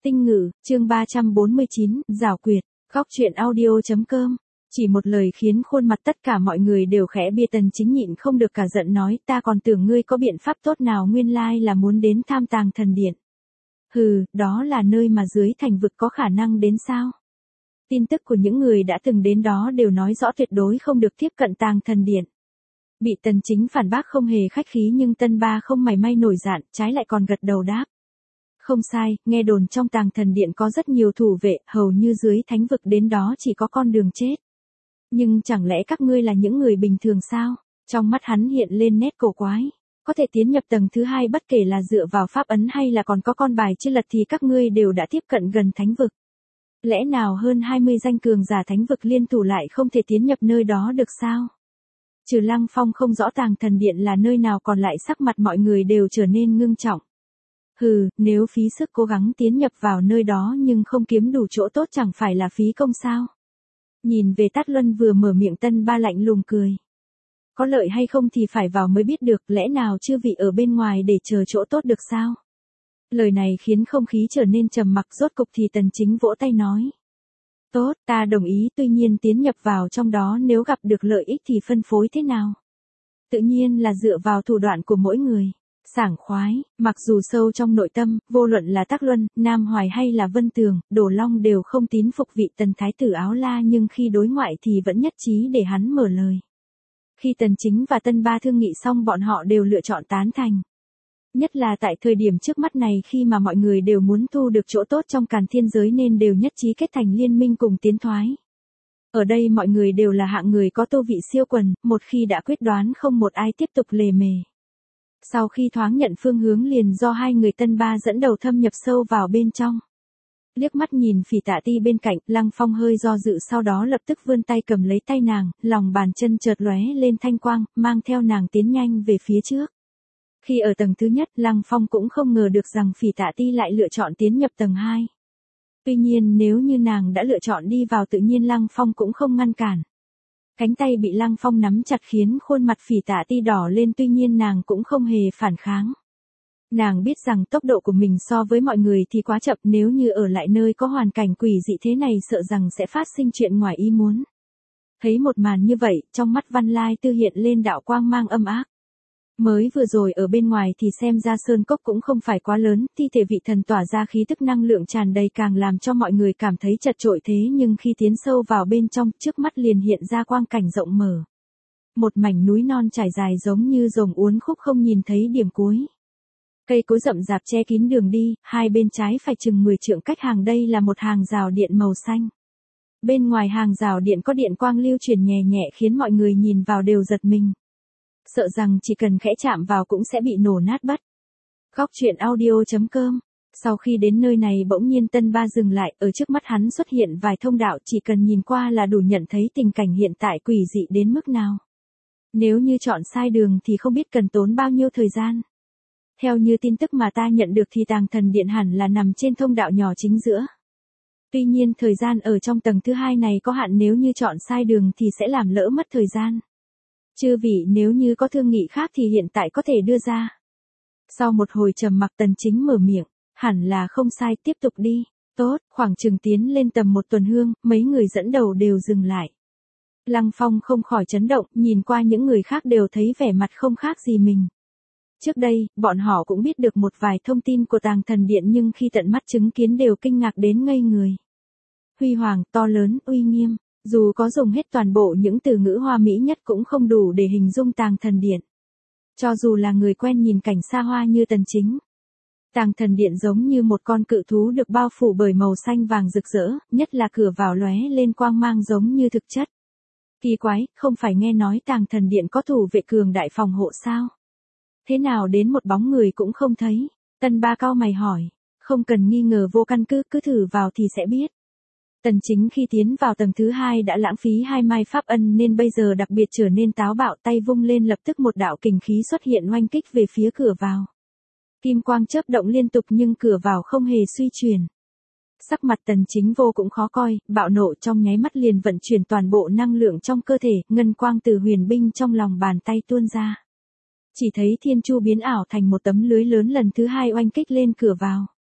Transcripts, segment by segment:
Tinh ngữ, chương 349, giảo quyệt, góc truyện audio.com. Chỉ một lời khiến khuôn mặt tất cả mọi người đều khẽ bia. Tần Chính nhịn không được cả giận nói, ta còn tưởng ngươi có biện pháp tốt nào, nguyên lai là muốn đến tham Tàng Thần Điện. Hừ, đó là nơi mà dưới thành vực có khả năng đến sao? Tin tức của những người đã từng đến đó đều nói rõ tuyệt đối không được tiếp cận Tàng Thần Điện. Bị Tần Chính phản bác không hề khách khí, nhưng Tân Ba không mảy may nổi giận, trái lại còn gật đầu đáp. Không sai, nghe đồn trong Tàng Thần Điện có rất nhiều thủ vệ, hầu như dưới thánh vực đến đó chỉ có con đường chết. Nhưng chẳng lẽ các ngươi là những người bình thường sao? Trong mắt hắn hiện lên nét cổ quái. Có thể tiến nhập tầng thứ 2 bất kể là dựa vào pháp ấn hay là còn có con bài chưa lật thì các ngươi đều đã tiếp cận gần thánh vực. Lẽ nào hơn 20 danh cường giả thánh vực liên thủ lại không thể tiến nhập nơi đó được sao? Trừ Lăng Phong không rõ Tàng Thần Điện là nơi nào, còn lại sắc mặt mọi người đều trở nên ngưng trọng. Hừ, nếu phí sức cố gắng tiến nhập vào nơi đó nhưng không kiếm đủ chỗ tốt chẳng phải là phí công sao? Nhìn về Tát Luân vừa mở miệng, Tân Ba lạnh lùng cười. Có lợi hay không thì phải vào mới biết được, lẽ nào chư vị ở bên ngoài để chờ chỗ tốt được sao? Lời này khiến không khí trở nên trầm mặc, rốt cục thì Tần Chính vỗ tay nói. Tốt, ta đồng ý, tuy nhiên tiến nhập vào trong đó nếu gặp được lợi ích thì phân phối thế nào? Tự nhiên là dựa vào thủ đoạn của mỗi người. Sảng khoái, mặc dù sâu trong nội tâm, vô luận là Tắc Luân, Nam Hoài hay là Vân Tường, Đồ Long đều không tín phục vị Tần Thái tử áo la, nhưng khi đối ngoại thì vẫn nhất trí để hắn mở lời. Khi Tần Chính và Tân Ba thương nghị xong, bọn họ đều lựa chọn tán thành. Nhất là tại thời điểm trước mắt này, khi mà mọi người đều muốn thu được chỗ tốt trong Càn Thiên giới nên đều nhất trí kết thành liên minh cùng tiến thoái. Ở đây mọi người đều là hạng người có tu vị siêu quần, một khi đã quyết đoán không một ai tiếp tục lề mề. Sau khi thoáng nhận phương hướng liền do hai người Tân Ba dẫn đầu thâm nhập sâu vào bên trong. Liếc mắt nhìn Phỉ Tạ Ti bên cạnh, Lăng Phong hơi do dự, sau đó lập tức vươn tay cầm lấy tay nàng, lòng bàn chân chợt lóe lên thanh quang, mang theo nàng tiến nhanh về phía trước. Khi ở tầng thứ nhất, Lăng Phong cũng không ngờ được rằng Phỉ Tạ Ti lại lựa chọn tiến nhập tầng 2. Tuy nhiên nếu như nàng đã lựa chọn đi vào, tự nhiên Lăng Phong cũng không ngăn cản. Cánh tay bị Lăng Phong nắm chặt khiến khuôn mặt Phỉ Tạ Ti đỏ lên, tuy nhiên nàng cũng không hề phản kháng. Nàng biết rằng tốc độ của mình so với mọi người thì quá chậm, nếu như ở lại nơi có hoàn cảnh quỷ dị thế này sợ rằng sẽ phát sinh chuyện ngoài ý muốn. Thấy một màn như vậy, trong mắt Văn Lai Tư hiện lên đạo quang mang âm ác. Mới vừa rồi ở bên ngoài thì xem ra sơn cốc cũng không phải quá lớn, thi thể vị thần tỏa ra khí tức năng lượng tràn đầy càng làm cho mọi người cảm thấy chật chội, thế nhưng khi tiến sâu vào bên trong, trước mắt liền hiện ra quang cảnh rộng mở. Một mảnh núi non trải dài giống như rồng uốn khúc không nhìn thấy điểm cuối. Cây cối rậm rạp che kín đường đi, hai bên trái phải chừng 10 trượng cách hàng, đây là một hàng rào điện màu xanh. Bên ngoài hàng rào điện có điện quang lưu chuyển nhẹ nhẹ khiến mọi người nhìn vào đều giật mình. Sợ rằng chỉ cần khẽ chạm vào cũng sẽ bị nổ nát bất. Góc truyện audio.com. Sau khi đến nơi này bỗng nhiên Tân Ba dừng lại, ở trước mắt hắn xuất hiện vài thông đạo, chỉ cần nhìn qua là đủ nhận thấy tình cảnh hiện tại quỷ dị đến mức nào. Nếu như chọn sai đường thì không biết cần tốn bao nhiêu thời gian. Theo như tin tức mà ta nhận được thì Tàng Thần Điện hẳn là nằm trên thông đạo nhỏ chính giữa. Tuy nhiên thời gian ở trong tầng thứ 2 này có hạn, nếu như chọn sai đường thì sẽ làm lỡ mất thời gian. Chư vị nếu như có thương nghị khác thì hiện tại có thể đưa ra. Sau một hồi trầm mặc, Tần Chính mở miệng, hẳn là không sai, tiếp tục đi. Tốt, khoảng chừng tiến lên tầm 1 tuần hương, mấy người dẫn đầu đều dừng lại. Lăng Phong không khỏi chấn động, nhìn qua những người khác đều thấy vẻ mặt không khác gì mình. Trước đây, bọn họ cũng biết được một vài thông tin của Tàng Thần Điện, nhưng khi tận mắt chứng kiến đều kinh ngạc đến ngây người. Huy hoàng, to lớn, uy nghiêm. Dù có dùng hết toàn bộ những từ ngữ hoa mỹ nhất cũng không đủ để hình dung Tàng Thần Điện. Cho dù là người quen nhìn cảnh xa hoa như Tần Chính. Tàng Thần Điện giống như một con cự thú được bao phủ bởi màu xanh vàng rực rỡ, nhất là cửa vào lóe lên quang mang giống như thực chất. Kỳ quái, không phải nghe nói Tàng Thần Điện có thủ vệ cường đại phòng hộ sao? Thế nào đến một bóng người cũng không thấy? Tân Ba cau mày hỏi. Không cần nghi ngờ vô căn cứ, cứ thử vào thì sẽ biết. Tần Chính khi tiến vào tầng thứ 2 đã lãng phí 2 mai pháp ân nên bây giờ đặc biệt trở nên táo bạo, tay vung lên lập tức một đạo kình khí xuất hiện oanh kích về phía cửa vào. Kim quang chớp động liên tục nhưng cửa vào không hề suy chuyển. Sắc mặt Tần Chính vô cũng khó coi, bạo nộ trong nháy mắt liền vận chuyển toàn bộ năng lượng trong cơ thể, ngân quang từ huyền binh trong lòng bàn tay tuôn ra. Chỉ thấy thiên chu biến ảo thành một tấm lưới lớn lần thứ 2 oanh kích lên cửa vào.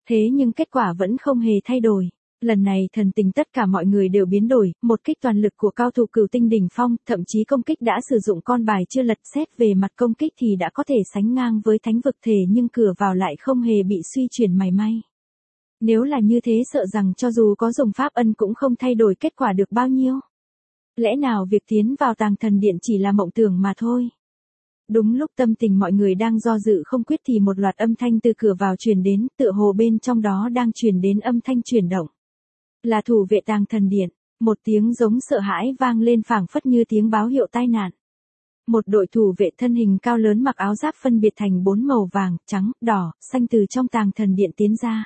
Thế nhưng kết quả vẫn không hề thay đổi. Lần này thần tình tất cả mọi người đều biến đổi, một kích toàn lực của cao thủ Cửu Tinh đỉnh phong, thậm chí công kích đã sử dụng con bài chưa lật, xét về mặt công kích thì đã có thể sánh ngang với thánh vực thể, nhưng cửa vào lại không hề bị suy chuyển mảy may. Nếu là như thế sợ rằng cho dù có dùng pháp ân cũng không thay đổi kết quả được bao nhiêu. Lẽ nào việc tiến vào Tàng Thần Điện chỉ là mộng tưởng mà thôi? Đúng lúc tâm tình mọi người đang do dự không quyết thì một loạt âm thanh từ cửa vào truyền đến, tựa hồ bên trong đó đang truyền đến âm thanh chuyển động. Là thủ vệ Tàng Thần Điện, một tiếng giống sợ hãi vang lên phảng phất như tiếng báo hiệu tai nạn. Một đội thủ vệ thân hình cao lớn mặc áo giáp phân biệt thành 4 màu vàng, trắng, đỏ, xanh từ trong Tàng Thần Điện tiến ra.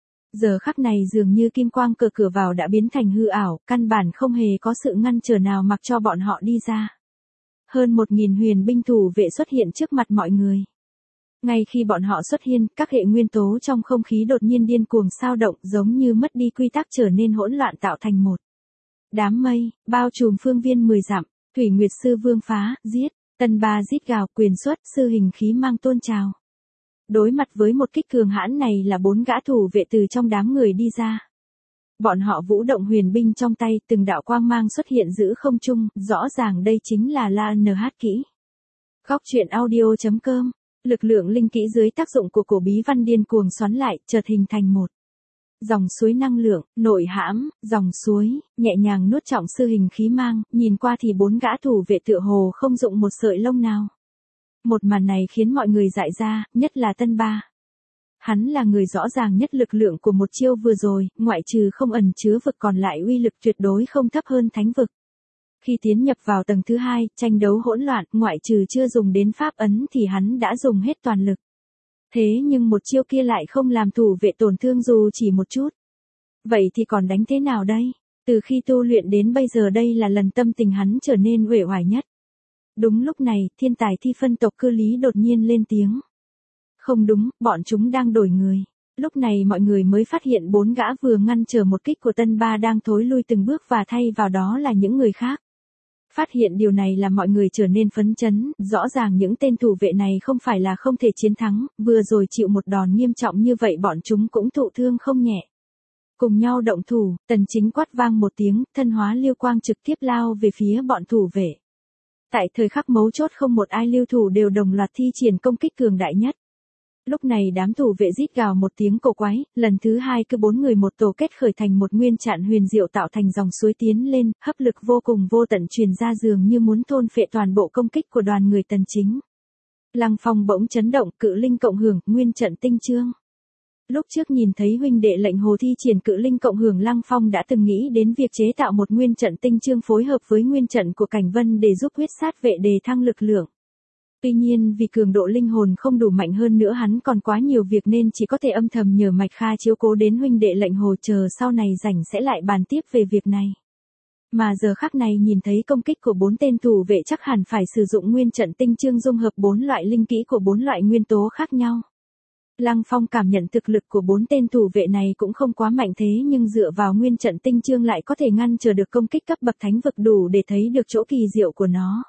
Giờ khắc này dường như kim quang cửa vào đã biến thành hư ảo, căn bản không hề có sự ngăn trở nào mặc cho bọn họ đi ra. Hơn 1.000 huyền binh thủ vệ xuất hiện trước mặt mọi người. Ngay khi bọn họ xuất hiện, các hệ nguyên tố trong không khí đột nhiên điên cuồng xao động, giống như mất đi quy tắc trở nên hỗn loạn tạo thành một đám mây, bao trùm phương viên 10 dặm. Thủy Nguyệt Sư Vương phá, giết, Tân Ba rít gào, quyền xuất, sư hình khí mang tôn trào. Đối mặt với một kích cường hãn này là 4 gã thủ vệ từ trong đám người đi ra. Bọn họ vũ động huyền binh trong tay, từng đạo quang mang xuất hiện giữa không trung, rõ ràng đây chính là La NH kỹ. Góc truyện audio.com, lực lượng linh kỹ dưới tác dụng của cổ bí văn điên cuồng xoắn lại, chợt hình thành một dòng suối năng lượng, nội hãm, dòng suối, nhẹ nhàng nuốt trọng sư hình khí mang, nhìn qua thì 4 gã thủ vệ tựa hồ không dụng một sợi lông nào. Một màn này khiến mọi người dại ra, nhất là Tân Ba. Hắn là người rõ ràng nhất lực lượng của một chiêu vừa rồi, ngoại trừ không ẩn chứa vực còn lại uy lực tuyệt đối không thấp hơn thánh vực. Khi tiến nhập vào tầng thứ 2, tranh đấu hỗn loạn, ngoại trừ chưa dùng đến pháp ấn thì hắn đã dùng hết toàn lực. Thế nhưng một chiêu kia lại không làm thủ vệ tổn thương dù chỉ một chút. Vậy thì còn đánh thế nào đây? Từ khi tu luyện đến bây giờ đây là lần tâm tình hắn trở nên uể oải nhất. Đúng lúc này, thiên tài thi phân tộc Cư Lý đột nhiên lên tiếng. Không đúng, bọn chúng đang đổi người. Lúc này mọi người mới phát hiện 4 gã vừa ngăn trở một kích của Tân Ba đang thối lui từng bước và thay vào đó là những người khác. Phát hiện điều này làm mọi người trở nên phấn chấn, rõ ràng những tên thủ vệ này không phải là không thể chiến thắng, vừa rồi chịu một đòn nghiêm trọng như vậy bọn chúng cũng thụ thương không nhẹ. Cùng nhau động thủ, Tần Chính quát vang một tiếng, thân hóa lưu quang trực tiếp lao về phía bọn thủ vệ. Tại thời khắc mấu chốt không một ai lưu thủ đều đồng loạt thi triển công kích cường đại nhất. Lúc này đám thủ vệ rít gào một tiếng cổ quái, lần thứ 2 cứ 4 người một tổ kết khởi thành một nguyên trạng huyền diệu tạo thành dòng suối tiến lên, hấp lực vô cùng vô tận truyền ra dường như muốn thôn phệ toàn bộ công kích của đoàn người Tần Chính. Lăng Phong bỗng chấn động, cự linh cộng hưởng, nguyên trận tinh chương. Lúc trước nhìn thấy huynh đệ lệnh hồ thi triển cự linh cộng hưởng, Lăng Phong đã từng nghĩ đến việc chế tạo một nguyên trận tinh chương phối hợp với nguyên trận của Cảnh Vân để giúp huyết sát vệ đề thăng lực lượng. Tuy nhiên vì cường độ linh hồn không đủ mạnh hơn nữa hắn còn quá nhiều việc nên chỉ có thể âm thầm nhờ Mạch Kha chiếu cố đến huynh đệ lệnh hồ, chờ sau này rảnh sẽ lại bàn tiếp về việc này. Mà giờ khắc này nhìn thấy công kích của 4 tên thủ vệ chắc hẳn phải sử dụng nguyên trận tinh chương dung hợp 4 loại linh kỹ của 4 loại nguyên tố khác nhau. Lăng Phong cảm nhận thực lực của 4 tên thủ vệ này cũng không quá mạnh thế nhưng dựa vào nguyên trận tinh chương lại có thể ngăn trở được công kích cấp bậc thánh vực, đủ để thấy được chỗ kỳ diệu của nó.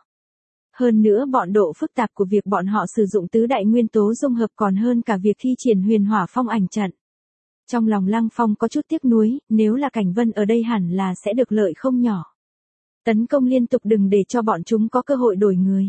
Hơn nữa bọn độ phức tạp của việc bọn họ sử dụng tứ đại nguyên tố dung hợp còn hơn cả việc thi triển huyền hỏa phong ảnh trận. Trong lòng Lăng Phong có chút tiếc nuối, nếu là Cảnh Vân ở đây hẳn là sẽ được lợi không nhỏ. Tấn công liên tục đừng để cho bọn chúng có cơ hội đổi người.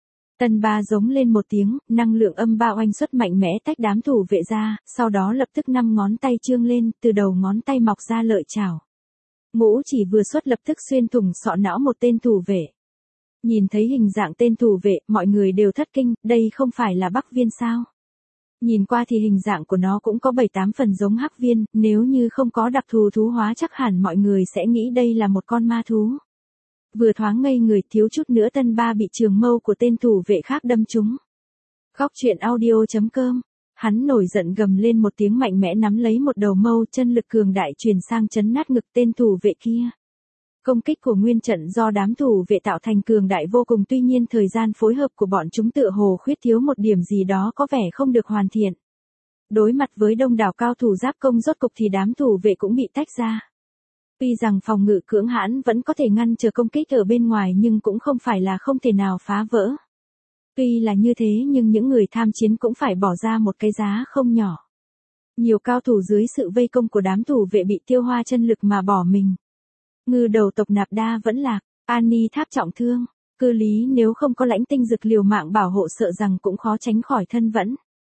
Tân Ba giống lên một tiếng, năng lượng âm ba oanh xuất mạnh mẽ tách đám thủ vệ ra, sau đó lập tức 5 ngón tay chương lên, từ đầu ngón tay mọc ra lợi chảo. Ngũ chỉ vừa xuất lập tức xuyên thủng sọ não một tên thủ vệ. Nhìn thấy hình dạng tên thủ vệ, mọi người đều thất kinh, đây không phải là Bắc Viên sao? Nhìn qua thì hình dạng của nó cũng có 7-8 phần giống Hắc Viên, nếu như không có đặc thù thú hóa chắc hẳn mọi người sẽ nghĩ đây là một con ma thú. Vừa thoáng ngây người thiếu chút nữa Tân Ba bị trường mâu của tên thủ vệ khác đâm trúng. Góc truyện audio.com, hắn nổi giận gầm lên một tiếng mạnh mẽ nắm lấy một đầu mâu, chân lực cường đại truyền sang chấn nát ngực tên thủ vệ kia. Công kích của nguyên trận do đám thủ vệ tạo thành cường đại vô cùng, tuy nhiên thời gian phối hợp của bọn chúng tựa hồ khuyết thiếu một điểm gì đó có vẻ không được hoàn thiện. Đối mặt với đông đảo cao thủ giáp công rốt cục thì đám thủ vệ cũng bị tách ra. Tuy rằng phòng ngự cưỡng hãn vẫn có thể ngăn trở công kích ở bên ngoài nhưng cũng không phải là không thể nào phá vỡ. Tuy là như thế nhưng những người tham chiến cũng phải bỏ ra một cái giá không nhỏ. Nhiều cao thủ dưới sự vây công của đám thủ vệ bị tiêu hoa chân lực mà bỏ mình. Ngư đầu tộc Nạp Đa vẫn lạc, An Ni Tháp trọng thương. Cư Lý nếu không có lãnh tinh dực liều mạng bảo hộ sợ rằng cũng khó tránh khỏi thân vẫn.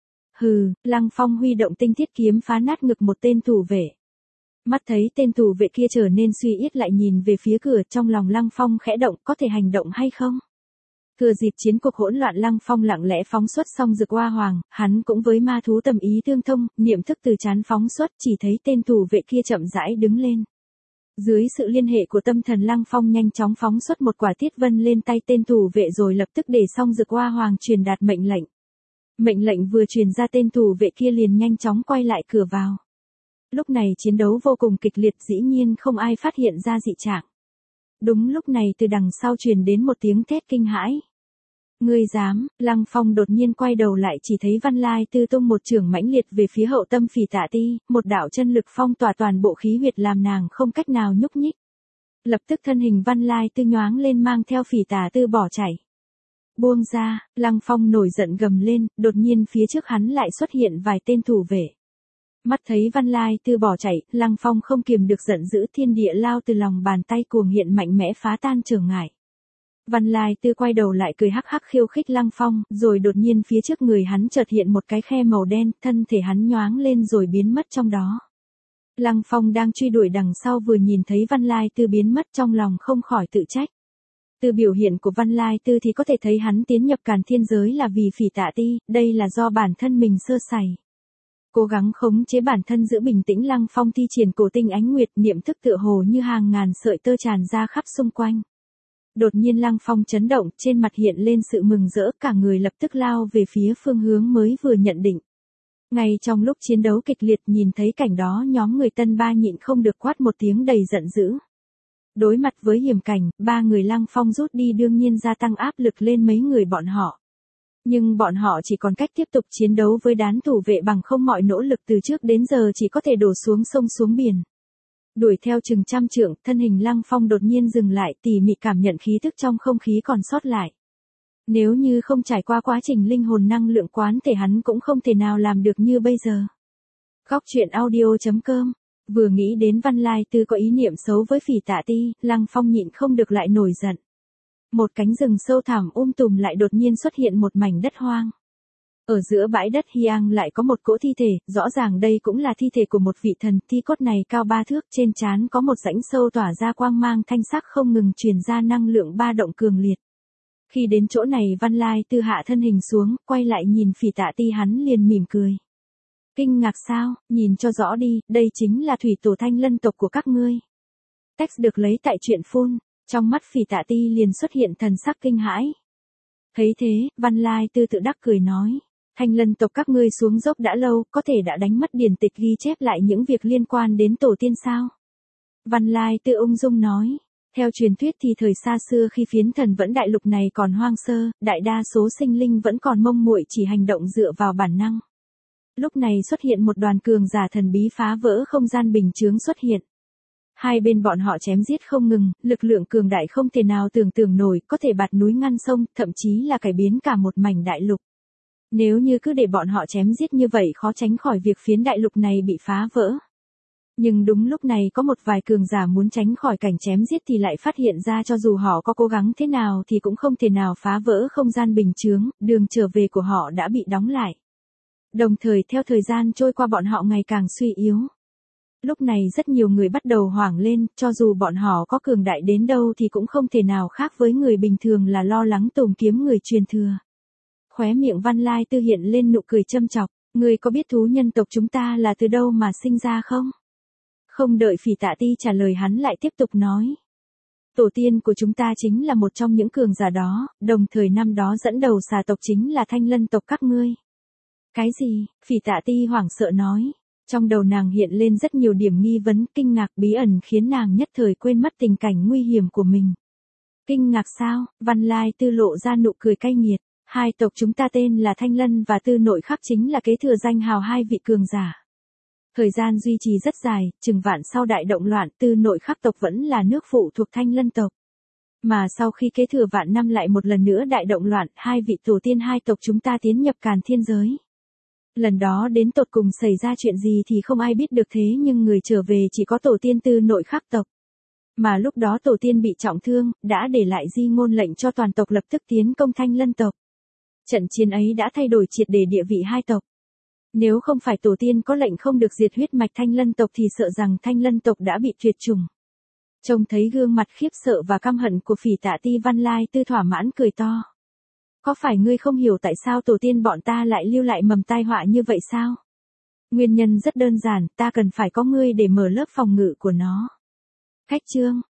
Hừ, Lăng Phong huy động tinh thiết kiếm phá nát ngực một tên thủ vệ. Mắt thấy tên thủ vệ kia trở nên suy yết lại nhìn về phía cửa, trong lòng Lăng Phong khẽ động, có thể hành động hay không? Thừa dịp chiến cuộc hỗn loạn, Lăng Phong lặng lẽ phóng xuất xong dược hoa hoàng, hắn cũng với ma thú tầm ý tương thông, niệm thức từ trán phóng xuất, chỉ thấy tên thủ vệ kia chậm rãi đứng lên. Dưới sự liên hệ của tâm thần, Lăng Phong nhanh chóng phóng xuất một quả thiết vân lên tay tên thủ vệ rồi lập tức để xong dược hoa hoàng truyền đạt mệnh lệnh. Mệnh lệnh vừa truyền ra, tên thủ vệ kia liền nhanh chóng quay lại cửa vào. Lúc này chiến đấu vô cùng kịch liệt, dĩ nhiên không ai phát hiện ra dị trạng. Đúng lúc này từ đằng sau truyền đến một tiếng thét kinh hãi. Ngươi dám? Lăng Phong đột nhiên quay đầu lại, chỉ thấy Văn Lai Tư tung một chưởng mãnh liệt về phía hậu tâm Phỉ Tạ Ti, một đạo chân lực phong tỏa toàn bộ khí huyệt làm nàng không cách nào nhúc nhích. Lập tức thân hình Văn Lai Tư nhoáng lên mang theo Phỉ Tạ Tư bỏ chạy. Buông ra, Lăng Phong nổi giận gầm lên, đột nhiên phía trước hắn lại xuất hiện vài tên thủ vệ. Mắt thấy Văn Lai Tư bỏ chạy, Lăng Phong không kiềm được giận dữ, thiên địa lao từ lòng bàn tay cuồng hiện mạnh mẽ phá tan chướng ngại. Văn Lai Tư quay đầu lại cười hắc hắc khiêu khích Lăng Phong, rồi đột nhiên phía trước người hắn chợt hiện một cái khe màu đen, thân thể hắn nhoáng lên rồi biến mất trong đó. Lăng Phong đang truy đuổi đằng sau vừa nhìn thấy Văn Lai Tư biến mất, trong lòng không khỏi tự trách. Từ biểu hiện của Văn Lai Tư thì có thể thấy hắn tiến nhập Càn Thiên giới là vì Phỉ Tạ Ti, đây là do bản thân mình sơ sẩy. Cố gắng khống chế bản thân giữ bình tĩnh, Lăng Phong thi triển cổ tinh ánh nguyệt, niệm thức tựa hồ như hàng ngàn sợi tơ tràn ra khắp xung quanh. Đột nhiên Lăng Phong chấn động, trên mặt hiện lên sự mừng rỡ, cả người lập tức lao về phía phương hướng mới vừa nhận định. Ngay trong lúc chiến đấu kịch liệt, nhìn thấy cảnh đó, nhóm người Tân Ba nhịn không được quát một tiếng đầy giận dữ. Đối mặt với hiểm cảnh, ba người Lăng Phong rút đi đương nhiên gia tăng áp lực lên mấy người bọn họ. Nhưng bọn họ chỉ còn cách tiếp tục chiến đấu với đám thủ vệ, bằng không mọi nỗ lực từ trước đến giờ chỉ có thể đổ xuống sông xuống biển. Đuổi theo chừng trăm trượng, thân hình Lăng Phong đột nhiên dừng lại, tỉ mỉ cảm nhận khí tức trong không khí còn sót lại. Nếu như không trải qua quá trình linh hồn năng lượng quán thể, hắn cũng không thể nào làm được như bây giờ. Góc truyện audio.com. Vừa nghĩ đến Văn Lai Tư có ý niệm xấu với Phỉ Tạ Ti, Lăng Phong nhịn không được lại nổi giận. Một cánh rừng sâu thẳm tùm lại đột nhiên xuất hiện một mảnh đất hoang. Ở giữa bãi đất hiang lại có một cỗ thi thể, rõ ràng đây cũng là thi thể của một vị thần, thi cốt này cao 3 thước, trên trán có một rãnh sâu tỏa ra quang mang thanh sắc không ngừng truyền ra năng lượng ba động cường liệt. Khi đến chỗ này, Văn Lai Tư hạ thân hình xuống, quay lại nhìn Phỉ Tạ Ti, hắn liền mỉm cười. Kinh ngạc sao? Nhìn cho rõ đi, đây chính là thủy tổ Thanh Lân tộc của các ngươi. Text được lấy tại truyện phun. Trong mắt Phỉ Tạ Ti liền xuất hiện thần sắc kinh hãi. Thấy thế, Văn Lai Tư tự đắc cười nói. Thanh Lân tộc các ngươi xuống dốc đã lâu, có thể đã đánh mất điển tịch ghi chép lại những việc liên quan đến tổ tiên sao? Văn Lai Tư ung dung nói. Theo truyền thuyết thì thời xa xưa khi phiến thần vẫn đại lục này còn hoang sơ, đại đa số sinh linh vẫn còn mông muội, chỉ hành động dựa vào bản năng. Lúc này xuất hiện một đoàn cường giả thần bí phá vỡ không gian bình chướng xuất hiện. Hai bên bọn họ chém giết không ngừng, lực lượng cường đại không thể nào tưởng tượng nổi, có thể bạt núi ngăn sông, thậm chí là cải biến cả một mảnh đại lục. Nếu như cứ để bọn họ chém giết như vậy, khó tránh khỏi việc phiến đại lục này bị phá vỡ. Nhưng đúng lúc này có một vài cường giả muốn tránh khỏi cảnh chém giết thì lại phát hiện ra cho dù họ có cố gắng thế nào thì cũng không thể nào phá vỡ không gian bình chướng, đường trở về của họ đã bị đóng lại. Đồng thời theo thời gian trôi qua bọn họ ngày càng suy yếu. Lúc này rất nhiều người bắt đầu hoảng lên, cho dù bọn họ có cường đại đến đâu thì cũng không thể nào khác với người bình thường là lo lắng tìm kiếm người truyền thừa. Khóe miệng Văn Lai Tư hiện lên nụ cười châm chọc, ngươi có biết thú nhân tộc chúng ta là từ đâu mà sinh ra không? Không đợi Phỉ Tạ Ti trả lời, hắn lại tiếp tục nói. Tổ tiên của chúng ta chính là một trong những cường giả đó, đồng thời năm đó dẫn đầu xà tộc chính là Thanh Lân tộc các ngươi. Cái gì? Phỉ Tạ Ti hoảng sợ nói. Trong đầu nàng hiện lên rất nhiều điểm nghi vấn, kinh ngạc bí ẩn khiến nàng nhất thời quên mất tình cảnh nguy hiểm của mình. Kinh ngạc sao? Văn Lai Tư lộ ra nụ cười cay nghiệt. Hai tộc chúng ta tên là Thanh Lân và Tư Nội Khắc chính là kế thừa danh hào hai vị cường giả. Thời gian duy trì rất dài, chừng vạn sau đại động loạn, Tư Nội Khắc tộc vẫn là nước phụ thuộc Thanh Lân tộc. Mà sau khi kế thừa vạn năm lại một lần nữa đại động loạn, hai vị tổ tiên hai tộc chúng ta tiến nhập Càn Thiên giới. Lần đó đến tột cùng xảy ra chuyện gì thì không ai biết được thế nhưng người trở về chỉ có tổ tiên Tư Nội Khắc tộc. Mà lúc đó tổ tiên bị trọng thương, đã để lại di ngôn lệnh cho toàn tộc lập tức tiến công Thanh Lân tộc. Trận chiến ấy đã thay đổi triệt để địa vị hai tộc. Nếu không phải tổ tiên có lệnh không được diệt huyết mạch Thanh Lân tộc thì sợ rằng Thanh Lân tộc đã bị tuyệt chủng. Trông thấy gương mặt khiếp sợ và căm hận của Phỉ Tạ Ti Văn Lai Tư thỏa mãn cười to. Có phải ngươi không hiểu tại sao tổ tiên bọn ta lại lưu lại mầm tai họa như vậy sao? Nguyên nhân rất đơn giản, ta cần phải có ngươi để mở lớp phòng ngự của nó. Khách chương